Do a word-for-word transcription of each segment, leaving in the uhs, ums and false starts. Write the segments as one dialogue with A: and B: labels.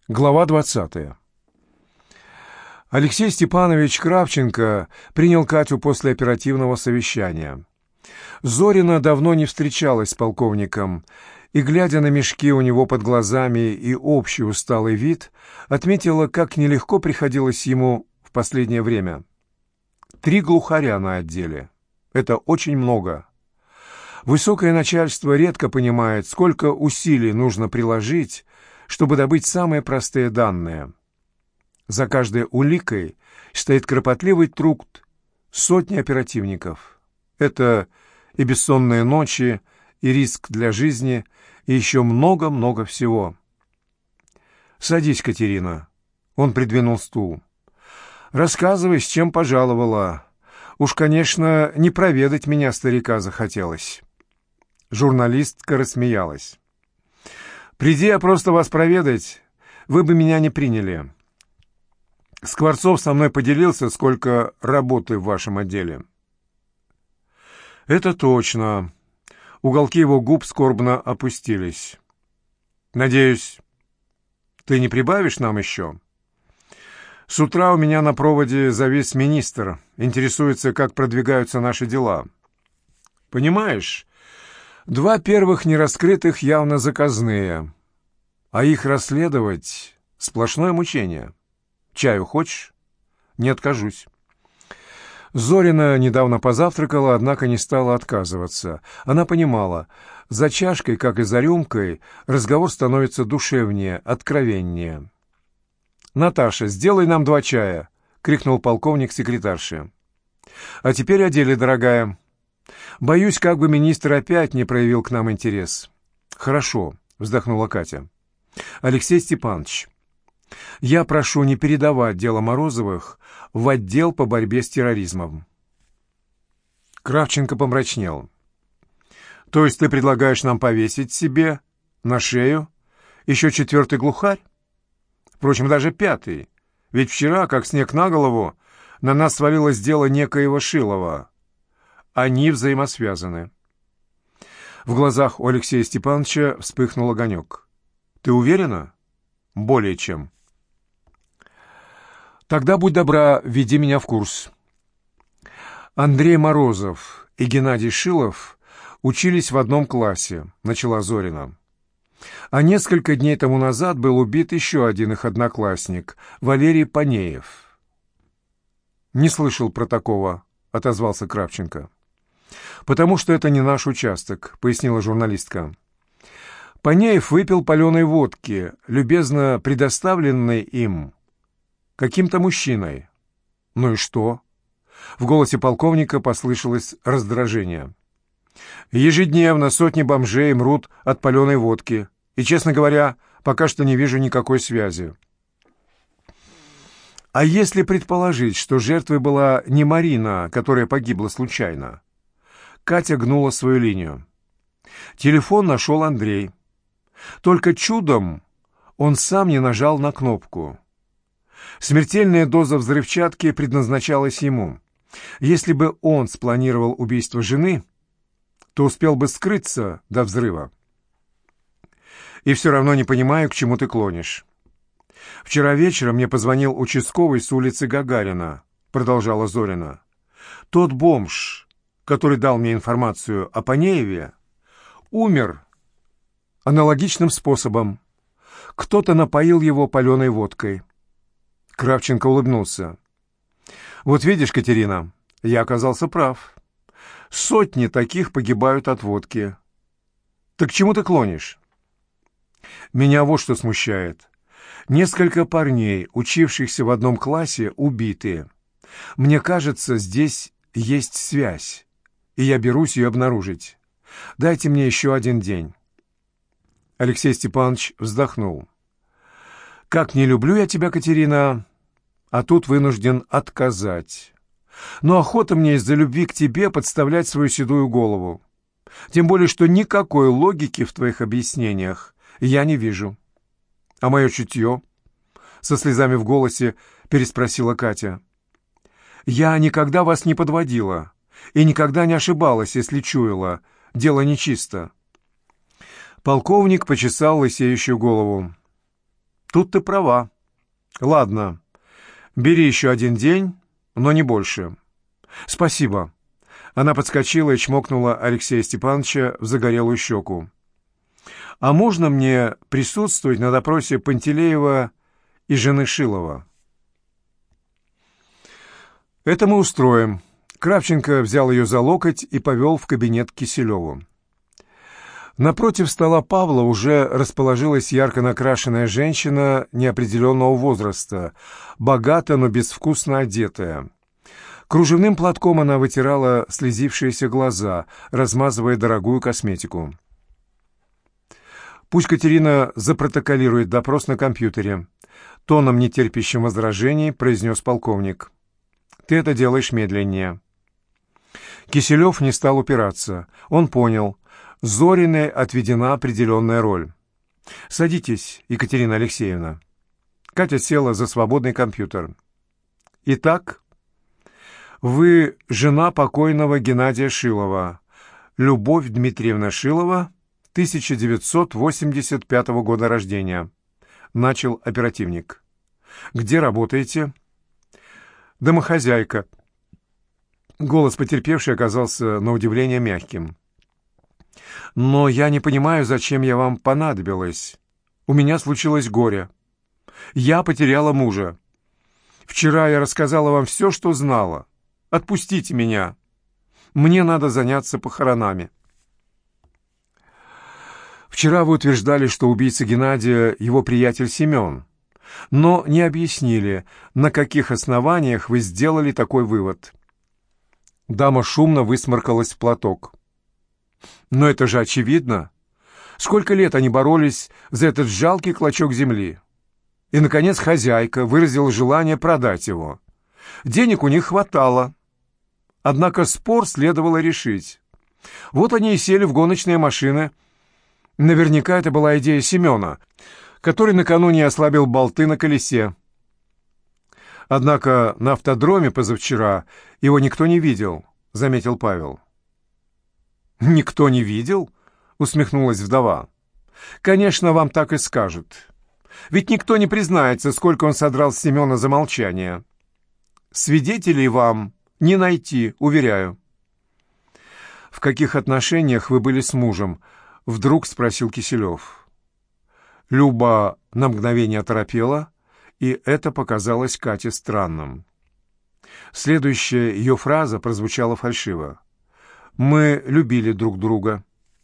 A: Глава двадцатая. Алексей Степанович Кравченко принял Катю после оперативного совещания. Зорина давно не встречалась с полковником, и, глядя на мешки у него под глазами и общий усталый вид, отметила, как нелегко приходилось ему в последнее время. Три глухаря на отделе. Это очень много. Высокое начальство редко понимает, сколько усилий нужно приложить, чтобы добыть самые простые данные. За каждой уликой стоит кропотливый труд сотни оперативников. Это и бессонные ночи, и риск для жизни, и еще много-много всего. «Садись, Катерина». Он придвинул стул. «Рассказывай, с чем пожаловала. Уж, конечно, не проведать меня, старика, захотелось». Журналистка рассмеялась. «Приди я просто вас проведать, вы бы меня не приняли. Скворцов со мной поделился, сколько работы в вашем отделе». «Это точно». Уголки его губ скорбно опустились. «Надеюсь, ты не прибавишь нам еще?» «С утра у меня на проводе завис министр. Интересуется, как продвигаются наши дела. Понимаешь, два первых нераскрытых явно заказные, а их расследовать — сплошное мучение. Чаю хочешь? Не откажусь». Зорина недавно позавтракала, однако не стала отказываться. Она понимала, за чашкой, как и за рюмкой, разговор становится душевнее, откровеннее. «Наташа, сделай нам два чая!» — крикнул полковник секретарше. «А теперь о деле, дорогая. Боюсь, как бы министр опять не проявил к нам интерес». «Хорошо», — вздохнула Катя. «Алексей Степанович, я прошу не передавать дело Морозовых в отдел по борьбе с терроризмом». Кравченко помрачнел. «То есть ты предлагаешь нам повесить себе на шею еще четвертый глухарь? Впрочем, даже пятый. Ведь вчера, как снег на голову, на нас свалилось дело некоего Шилова. Они взаимосвязаны». В глазах у Алексея Степановича вспыхнул огонек. «Ты уверена?» «Более чем». «Тогда, будь добра, введи меня в курс». «Андрей Морозов и Геннадий Шилов учились в одном классе», — начала Зорина. «А несколько дней тому назад был убит еще один их одноклассник, Валерий Панеев». «Не слышал про такого», — отозвался Кравченко. «Потому что это не наш участок», — пояснила журналистка. «Панеев выпил паленой водки, любезно предоставленной им каким-то мужчиной». «Ну и что?» В голосе полковника послышалось раздражение. «Ежедневно сотни бомжей мрут от паленой водки, и, честно говоря, пока что не вижу никакой связи». «А если предположить, что жертвой была не Марина, которая погибла случайно?» Катя гнула свою линию. «Телефон нашел Андрей. Только чудом он сам не нажал на кнопку. Смертельная доза взрывчатки предназначалась ему. Если бы он спланировал убийство жены, то успел бы скрыться до взрыва. И все равно не понимаю, к чему ты клонишь. Вчера вечером мне позвонил участковый с улицы Гагарина», — продолжала Зорина. «Тот бомж, который дал мне информацию о Панееве, умер аналогичным способом. Кто-то напоил его паленой водкой». Кравченко улыбнулся. «Вот видишь, Катерина, я оказался прав. Сотни таких погибают от водки. Так к чему ты клонишь?» «Меня вот что смущает. Несколько парней, учившихся в одном классе, убиты. Мне кажется, здесь есть связь, и я берусь ее обнаружить. Дайте мне еще один день». Алексей Степанович вздохнул. «Как не люблю я тебя, Катерина, а тут вынужден отказать. Но охота мне из-за любви к тебе подставлять свою седую голову. Тем более, что никакой логики в твоих объяснениях я не вижу». «А мое чутье?» — со слезами в голосе переспросила Катя. «Я никогда вас не подводила и никогда не ошибалась, если чуяла. Дело нечисто». Полковник почесал лысеющую голову. Тут ты права. Ладно, бери еще один день, но не больше. Спасибо. Она подскочила и чмокнула Алексея Степановича в загорелую щеку. А можно мне присутствовать на допросе Пантелеева и жены Шилова? Это мы устроим. Кравченко взял ее за локоть и повел в кабинет к Киселеву. Напротив стола Павла уже расположилась ярко накрашенная женщина неопределенного возраста, богато, но безвкусно одетая. Кружевным платком она вытирала слезившиеся глаза, размазывая дорогую косметику. «Пусть Катерина запротоколирует допрос на компьютере», — тоном нетерпящим возражений произнес полковник. «Ты это делаешь медленнее». Киселев не стал упираться. Он понял. Зориной отведена определенная роль. «Садитесь, Екатерина Алексеевна». Катя села за свободный компьютер. «Итак, вы жена покойного Геннадия Шилова, Любовь Дмитриевна Шилова, тысяча девятьсот восемьдесят пятого года рождения», — начал оперативник. «Где работаете?» «Домохозяйка». Голос потерпевшей оказался на удивление мягким. «Но я не понимаю, зачем я вам понадобилась. У меня случилось горе. Я потеряла мужа. Вчера я рассказала вам все, что знала. Отпустите меня. Мне надо заняться похоронами». «Вчера вы утверждали, что убийца Геннадия — его приятель Семен, но не объяснили, на каких основаниях вы сделали такой вывод». Дама шумно высморкалась в платок. «Но это же очевидно. Сколько лет они боролись за этот жалкий клочок земли. И, наконец, хозяйка выразила желание продать его. Денег у них хватало. Однако спор следовало решить. Вот они и сели в гоночные машины. Наверняка это была идея Семена, который накануне ослабил болты на колесе. Однако на автодроме позавчера его никто не видел», — заметил Павел. «Никто не видел?» — усмехнулась вдова. «Конечно, вам так и скажут. Ведь никто не признается, сколько он содрал с Семена за молчание. Свидетелей вам не найти, уверяю». «В каких отношениях вы были с мужем?» — вдруг спросил Киселев. Люба на мгновение оторопела, и это показалось Кате странным. Следующая ее фраза прозвучала фальшиво. «Мы любили друг друга».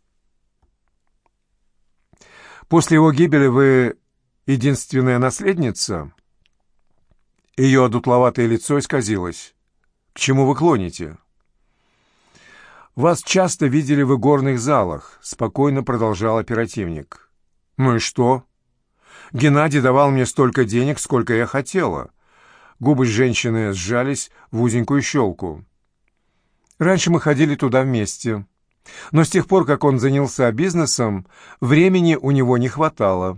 A: «После его гибели вы единственная наследница?» Ее одутловатое лицо исказилось. «К чему вы клоните?» «Вас часто видели в игорных залах», — спокойно продолжал оперативник. «Ну и что? Геннадий давал мне столько денег, сколько я хотела». Губы женщины сжались в узенькую щелку. «Раньше мы ходили туда вместе. Но с тех пор, как он занялся бизнесом, времени у него не хватало.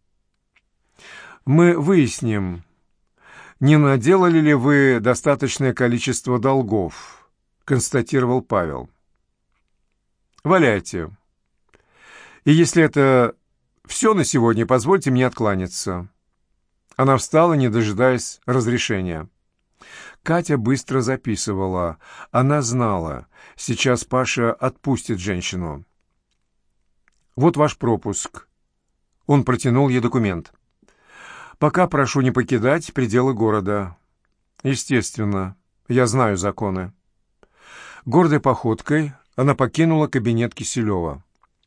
A: Мы выясним, не наделали ли вы достаточное количество долгов», — констатировал Павел. «Валяйте. И если это все на сегодня, позвольте мне откланяться». Она встала, не дожидаясь разрешения. Катя быстро записывала. Она знала, сейчас Паша отпустит женщину. «Вот ваш пропуск». Он протянул ей документ. «Пока прошу не покидать пределы города». «Естественно, я знаю законы». Гордой походкой она покинула кабинет Киселева.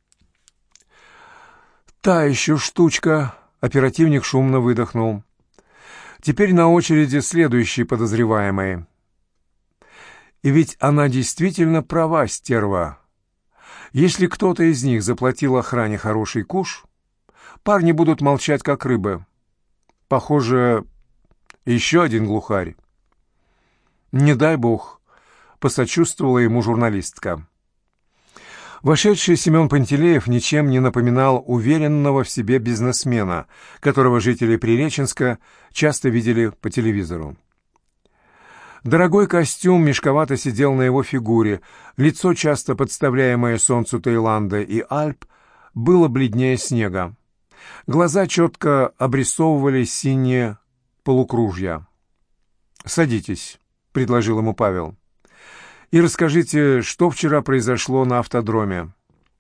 A: «Та еще штучка», — оперативник шумно выдохнул. «Теперь на очереди следующий подозреваемый». И ведь она действительно права, стерва. Если кто-то из них заплатил охране хороший куш, парни будут молчать, как рыбы. Похоже, еще один глухарь. «Не дай бог», — посочувствовала ему журналистка. Вошедший Семен Пантелеев ничем не напоминал уверенного в себе бизнесмена, которого жители Приреченска часто видели по телевизору. Дорогой костюм мешковато сидел на его фигуре, лицо, часто подставляемое солнцу Таиланда и Альп, было бледнее снега. Глаза четко обрисовывали синие полукружья. «Садитесь», — предложил ему Павел, — «и расскажите, что вчера произошло на автодроме».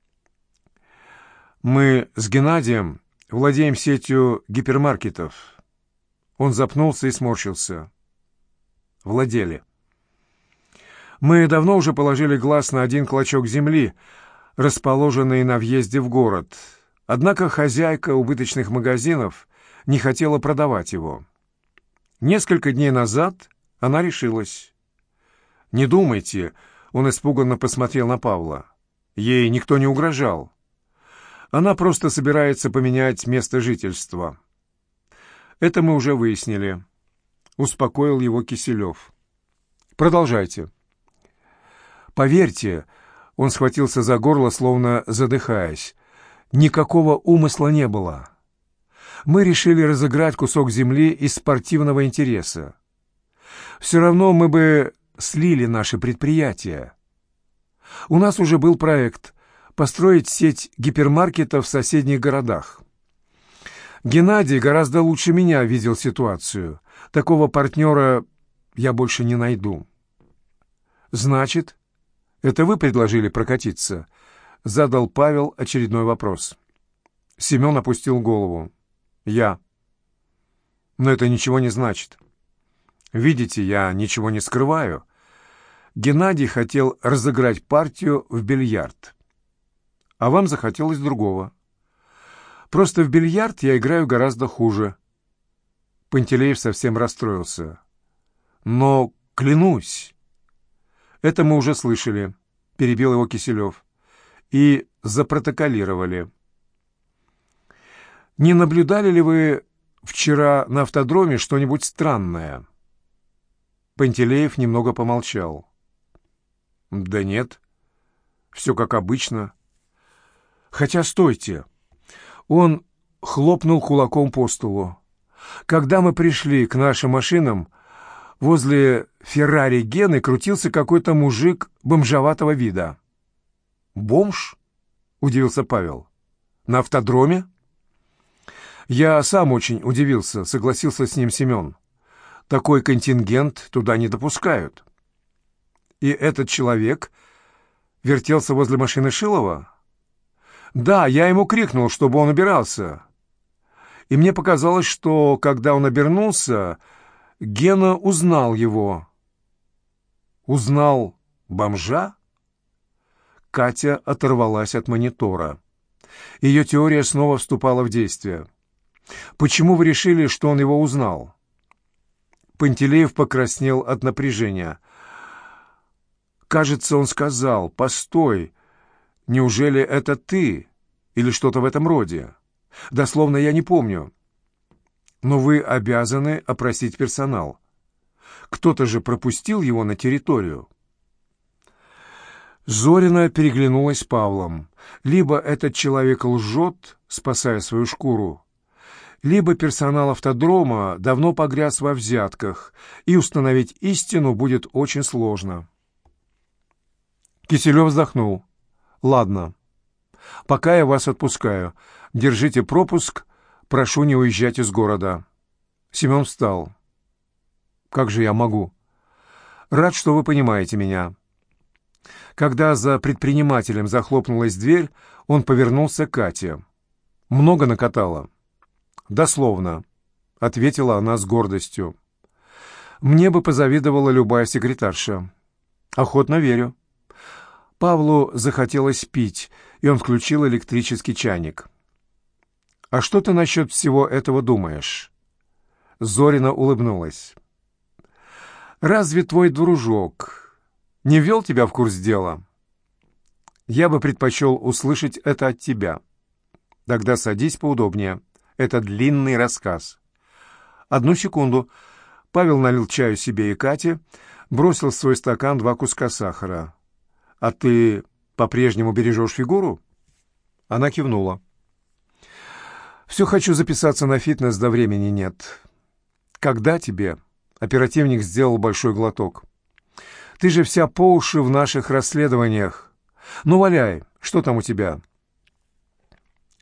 A: «Мы с Геннадием владеем сетью гипермаркетов». Он запнулся и сморщился. «Владели. Мы давно уже положили глаз на один клочок земли, расположенный на въезде в город. Однако хозяйка убыточных магазинов не хотела продавать его. Несколько дней назад она решилась. Не думайте, он испуганно посмотрел на Павла. Ей никто не угрожал. Она просто собирается поменять место жительства. Это мы уже выяснили. Успокоил его Киселев. Продолжайте. Поверьте, он схватился за горло, словно задыхаясь. Никакого умысла не было. Мы решили разыграть кусок земли из спортивного интереса. Все равно мы бы слили наши предприятия. У нас уже был проект построить сеть гипермаркетов в соседних городах. Геннадий гораздо лучше меня видел ситуацию. Такого партнера я больше не найду. Значит, это вы предложили прокатиться? Задал Павел очередной вопрос. Семен опустил голову. Я. Но это ничего не значит. Видите, я ничего не скрываю. Геннадий хотел разыграть партию в бильярд. А вам захотелось другого. Просто в бильярд я играю гораздо хуже. Пантелеев совсем расстроился. Но клянусь. Это мы уже слышали, перебил его Киселев. И запротоколировали. Не наблюдали ли вы вчера на автодроме что-нибудь странное? Пантелеев немного помолчал. Да нет, все как обычно. Хотя стойте. Он хлопнул кулаком по столу. Когда мы пришли к нашим машинам, возле Феррари Гены крутился какой-то мужик бомжоватого вида. «Бомж?» — удивился Павел. «На автодроме?» «Я сам очень удивился», — согласился с ним Семен. «Такой контингент туда не допускают». «И этот человек вертелся возле машины Шилова?» «Да, я ему крикнул, чтобы он убирался. И мне показалось, что, когда он обернулся, Гена узнал его». «Узнал бомжа?» Катя оторвалась от монитора. Ее теория снова вступала в действие. «Почему вы решили, что он его узнал?» Пантелеев покраснел от напряжения. «Кажется, он сказал, постой, неужели это ты?» Или что-то в этом роде. Дословно я не помню. Но вы обязаны опросить персонал. Кто-то же пропустил его на территорию. Зорина переглянулась с Павлом. Либо этот человек лжет, спасая свою шкуру, либо персонал автодрома давно погряз во взятках, и установить истину будет очень сложно. Киселев вздохнул. «Ладно. Пока я вас отпускаю. Держите пропуск. Прошу не уезжать из города». Семен встал. «Как же я могу? Рад, что вы понимаете меня». Когда за предпринимателем захлопнулась дверь, он повернулся к Кате. «Много накатала?» «Дословно», — ответила она с гордостью. «Мне бы позавидовала любая секретарша». «Охотно верю». Павлу захотелось пить, и он включил электрический чайник. «А что ты насчет всего этого думаешь?» Зорина улыбнулась. «Разве твой дружок не ввел тебя в курс дела?» «Я бы предпочел услышать это от тебя». «Тогда садись поудобнее. Это длинный рассказ». «Одну секунду». Павел налил чаю себе и Кате, бросил в свой стакан два куска сахара. «А ты по-прежнему бережешь фигуру?» Она кивнула. «Все хочу записаться на фитнес, да времени нет». «Когда тебе?» Оперативник сделал большой глоток. «Ты же вся по уши в наших расследованиях. Ну, валяй, что там у тебя?»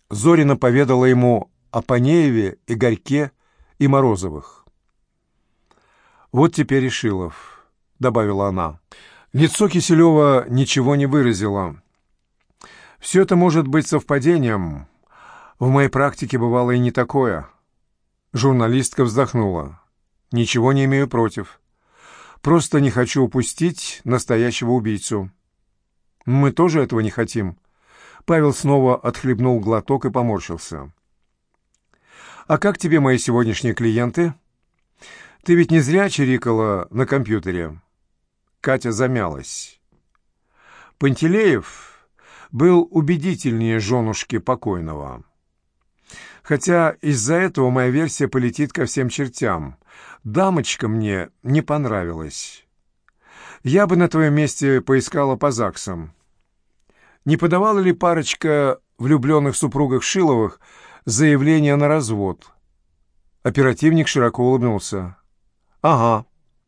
A: Зорина поведала ему о Панееве, Игорьке и Морозовых. «Вот теперь и Шилов», — добавила она. Лицо Киселева ничего не выразило. «Все это может быть совпадением. В моей практике бывало и не такое». Журналистка вздохнула. «Ничего не имею против. Просто не хочу упустить настоящего убийцу». «Мы тоже этого не хотим». Павел снова отхлебнул глоток и поморщился. «А как тебе мои сегодняшние клиенты? Ты ведь не зря чирикала на компьютере». Катя замялась. Пантелеев был убедительнее женушки покойного. Хотя из-за этого моя версия полетит ко всем чертям. Дамочка мне не понравилась. Я бы на твоем месте поискала по ЗАГСам. Не подавала ли парочка влюбленных супругов Шиловых заявление на развод? Оперативник широко улыбнулся. «Ага.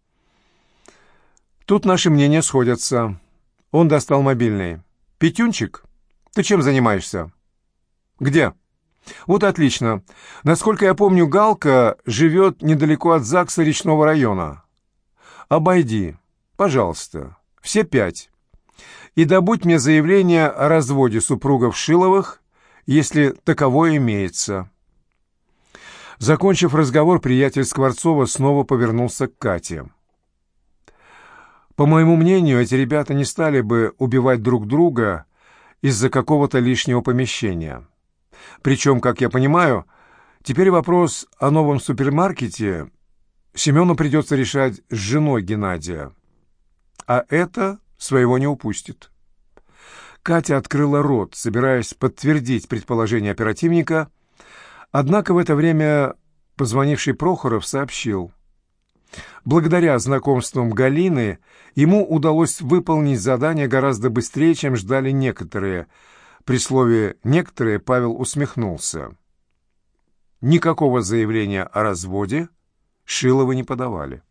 A: Тут наши мнения сходятся». Он достал мобильный. «Петюнчик, ты чем занимаешься?» «Где?» «Вот отлично. Насколько я помню, Галка живет недалеко от ЗАГСа Речного района. Обойди, пожалуйста, все пять. И добудь мне заявление о разводе супругов Шиловых, если таковое имеется». Закончив разговор, приятель Скворцова снова повернулся к Кате. «По моему мнению, эти ребята не стали бы убивать друг друга из-за какого-то лишнего помещения. Причем, как я понимаю, теперь вопрос о новом супермаркете Семену придется решать с женой Геннадия. А это своего не упустит». Катя открыла рот, собираясь подтвердить предположение оперативника, однако в это время позвонивший Прохоров сообщил. Благодаря знакомствам Галины ему удалось выполнить задание гораздо быстрее, чем ждали некоторые. При слове «некоторые» Павел усмехнулся. Никакого заявления о разводе Шиловы не подавали.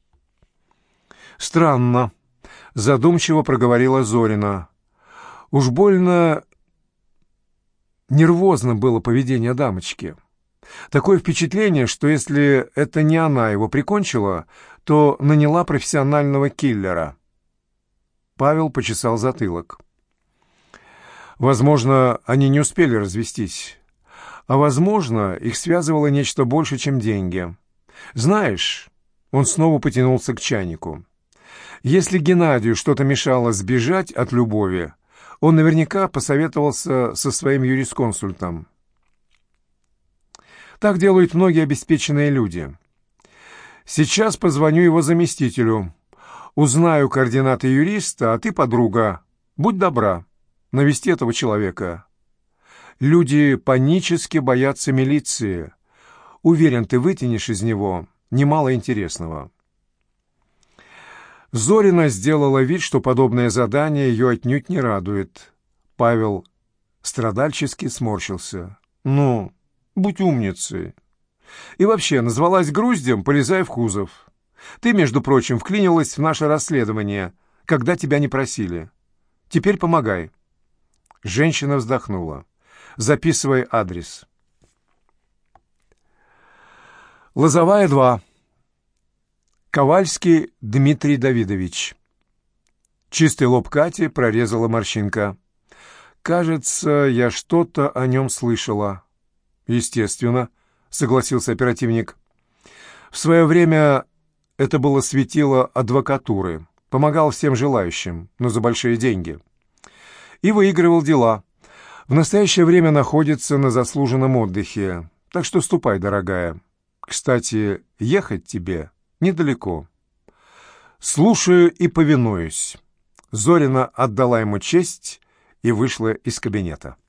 A: «Странно», — задумчиво проговорила Зорина. «Уж больно нервозно было поведение дамочки. Такое впечатление, что если это не она его прикончила, то наняла профессионального киллера». Павел почесал затылок. «Возможно, они не успели развестись. А возможно, их связывало нечто больше, чем деньги. Знаешь...» Он снова потянулся к чайнику. «Если Геннадию что-то мешало сбежать от любови, он наверняка посоветовался со своим юрисконсультом. Так делают многие обеспеченные люди. Сейчас позвоню его заместителю. Узнаю координаты юриста, а ты, подруга, будь добра, навести этого человека. Люди панически боятся милиции. Уверен, ты вытянешь из него немало интересного». Зорина сделала вид, что подобное задание ее отнюдь не радует. Павел страдальчески сморщился. «Ну, будь умницей. И вообще, назвалась груздем, полезай в кузов. Ты, между прочим, вклинилась в наше расследование, когда тебя не просили. Теперь помогай». Женщина вздохнула. «Записывай адрес». Лозовая, два. Ковальский Дмитрий Давидович. Чистый лоб Кати прорезала морщинка. «Кажется, я что-то о нем слышала». «Естественно», — согласился оперативник. «В свое время это было светило адвокатуры. Помогал всем желающим, но за большие деньги. И выигрывал дела. В настоящее время находится на заслуженном отдыхе. Так что ступай, дорогая. Кстати, ехать тебе недалеко». «Слушаю и повинуюсь». Зорина отдала ему честь и вышла из кабинета.